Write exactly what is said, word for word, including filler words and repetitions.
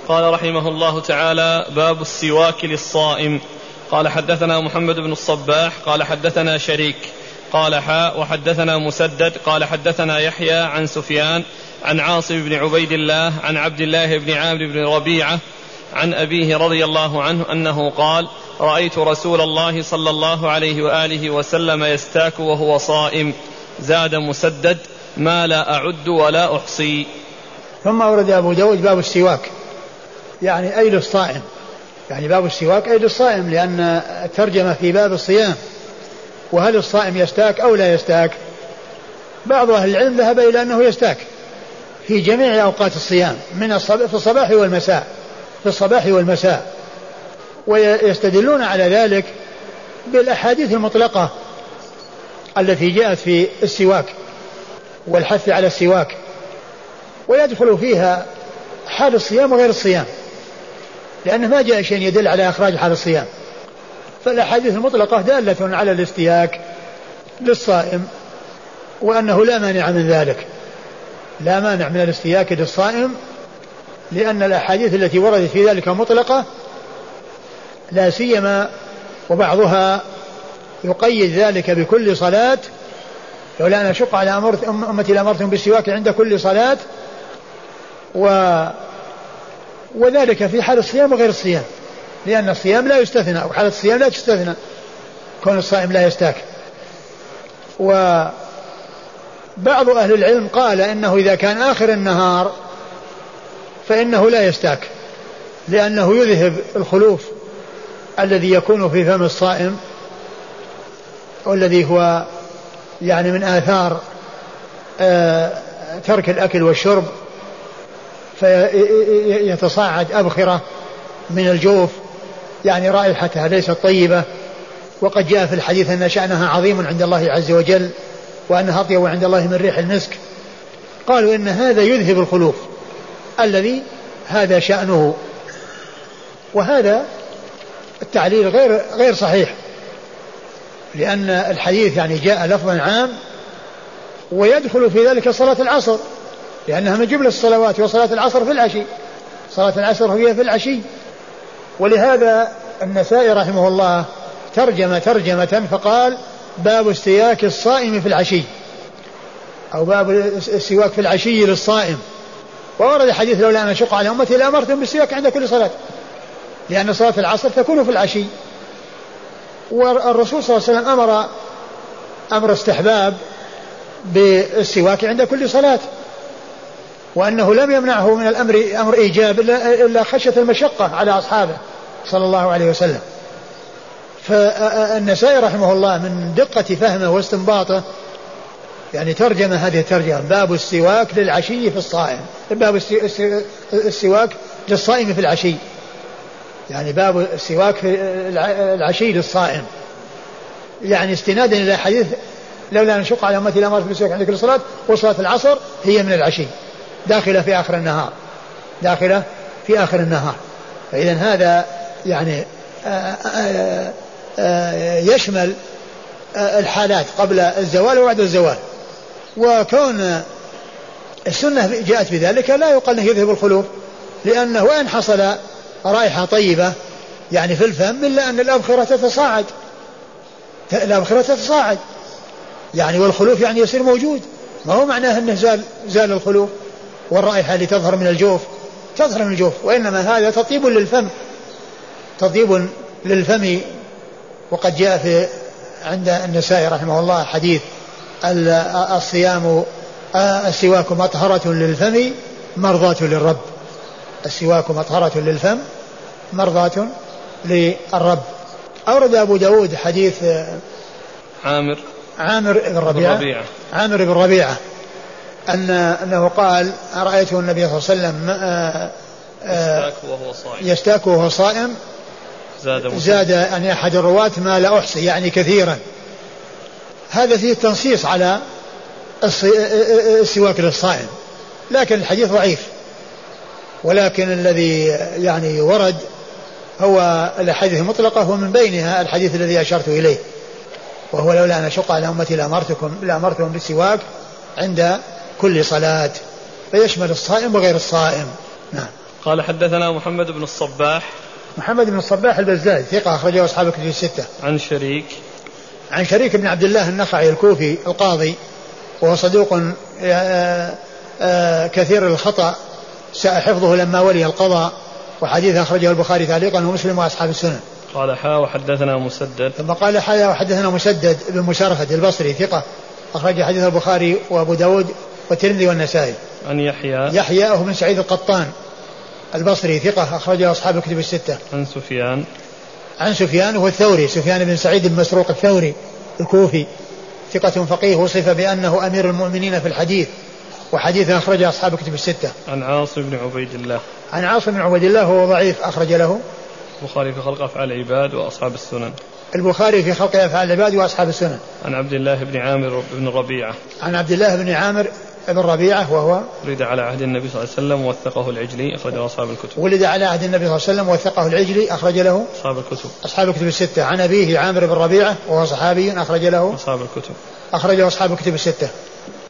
قال رحمه الله تعالى: باب السواك للصائم. قال حدثنا محمد بن الصباح قال حدثنا شريك قال حاء وحدثنا مسدد قال حدثنا يحيى عن سفيان عن عاصم بن عبيد الله عن عبد الله بن عامر بن ربيعة عن أبيه رضي الله عنه أنه قال: رأيت رسول الله صلى الله عليه وآله وسلم يستاك وهو صائم. زاد مسدد: ما لا أعد ولا أحصي. ثم أورد أبو داود باب السواك، يعني أي للصائم، يعني باب السواك أي للصائم، لأن الترجمة في باب الصيام. وهل الصائم يستاك أو لا يستاك؟ بعض أهل العلم ذهب إلى أنه يستاك في جميع أوقات الصيام، من الصباح في الصباح والمساء في الصباح والمساء ويستدلون على ذلك بالأحاديث المطلقة التي جاءت في السواك والحث على السواك، ويدخل فيها حال الصيام وغير الصيام، لأنه ما جاء شيء يدل على إخراج حال الصيام. فالأحاديث المطلقة دالة على الاستياك للصائم، وأنه لا مانع من ذلك، لا مانع من الاستياك للصائم، لأن الأحاديث التي وردت في ذلك مطلقة، لا سيما وبعضها يقيد ذلك بكل صلاة: لولا أن أشق على أمتي لأمرتهم بالسواك عند كل صلاة. و وذلك في حال الصيام وغير الصيام، لأن الصيام لا يستثنى، أو حالة الصيام لا تستثنى كون الصائم لا يستاك. وبعض أهل العلم قال إنه إذا كان آخر النهار فإنه لا يستاك، لأنه يذهب الخلوف الذي يكون في فم الصائم، والذي هو يعني من آثار آه ترك الأكل والشرب، فيتصاعد أبخرة من الجوف، يعني رائحتها ليست طيبة. وقد جاء في الحديث أن شأنها عظيم عند الله عز وجل، وأنها أطيب عند الله من ريح المسك. قالوا إن هذا يذهب الخلوف الذي هذا شأنه، وهذا التعليل غير غير صحيح، لأن الحديث يعني جاء لفظا عام ويدخل في ذلك صلاة العصر، لأنها من جملة الصلوات، وصلاة العصر في العشي، صلاة العصر هي في العشي. ولهذا النسائي رحمه الله ترجم ترجمة فقال: باب استياك الصائم في العشي، أو باب السواك في العشي للصائم. وورد حديث: لولا أن أشق على أمتي لأمرتهم بالسواك عند كل صلاة، لأن صلاة العصر تكون في العشي. والرسول صلى الله عليه وسلم أمر أمر استحباب بالسواك عند كل صلاة، وأنه لم يمنعه من الأمر أمر إيجاب إلا خشية المشقة على أصحابه صلى الله عليه وسلم. فالنسائي رحمه الله من دقة فهمه واستنباطه يعني ترجم هذه الترجمة: باب السواك للعشي في الصائم، باب السواك للصائم في العشي، يعني باب السواك في العشي للصائم، يعني استنادا إلى حديث: لولا أن أشق على أمتي لأمرت بالسواك عند كل صلاة، وصلاة العصر هي من العشي داخلة في آخر النهار، داخلة في آخر النهار. فإذا هذا يعني آآ آآ آآ يشمل الحالات قبل الزوال وبعد الزوال. وكون السنة جاءت بذلك لا يقال أنه يذهب الخلوف، لأنه وإن حصل رائحة طيبة يعني في الفم، إلا أن الأبخرة تتصاعد، الأبخرة تتصاعد يعني، والخلوف يعني يصير موجود، ما هو معناه أنه زال, زال الخلوف، والرائحة اللي تظهر من الجوف تظهر من الجوف، وإنما هذا تطيب للفم، تطيب للفم. وقد جاء في عند النسائي رحمه الله حديث: الصيام السواك مطهرة للفم مرضاة للرب، السواك مطهرة للفم مرضاة للرب. أورد أبو داود حديث عامر عامر بن ربيعة, ربيعة عامر بن ربيعة أن أنه قال: رأيته النبي صلى الله عليه وسلم يستاك وهو صائم, يستاك وهو صائم زاد, زاد أن أحد الرواة ما لا أحصي، يعني كثيرا. هذا فيه التنصيص على السواك للصائم، لكن الحديث ضعيف. ولكن الذي يعني ورد هو الحديث المطلقة، ومن بينها الحديث الذي أشرت إليه، وهو: لولا أن أشق على أمتي لأمرتكم لأمرتهم بالسواك عند كل صلاة، فيشمل الصائم وغير الصائم. نعم. قال حدثنا محمد بن الصباح. محمد بن الصباح البزاز ثقة أخرجه أصحاب الكتب الستة. عن شريك. عن شريك بن عبد الله النخعي الكوفي القاضي وهو صدوق كثير الخطأ ساء حفظه لما ولي القضاء وحديث أخرجه البخاري تعليقا ومسلم وأصحاب السنن. قال حا وحدثنا مسدد. ثم قال حا وحدثنا مسدد بن مشارفة البصري ثقة أخرج حديث البخاري وأبو داود والترمذي والنسائي. عن يحيى. يحيى هو بن سعيد القطان البصري ثقة أخرجه أصحاب الكتب الستة. عن سفيان. عن سفيان هو الثوري سفيان بن سعيد بن مسروق الثوري الكوفي ثقة فقيه وصف بأنه أمير المؤمنين في الحديث وحديث أخرج أصحاب الكتب الستة. عن عاصم بن عبيد الله. عن عاصم بن عبيد الله هو ضعيف أخرج له البخاري في خلق أفعال العباد وأصحاب السنن. البخاري في خلق أفعال العباد وأصحاب السنن. عن عبد الله بن عامر بن ربيعة. عن عبد الله بن عامر بن ربيعة وهو ولد على عهد النبي صلى الله عليه وسلم ووثقه العجلي أخرجه أصحاب الكتب. ولد على عهد النبي صلى الله عليه وسلم ووثقه العجلي أخرج له أصحاب الكتب. أصحاب الكتب الستة. عن أبيه عامر بن ربيعة وهو صحابي أخرج له أصحاب الكتب. أخرجه أصحاب الكتب الستة.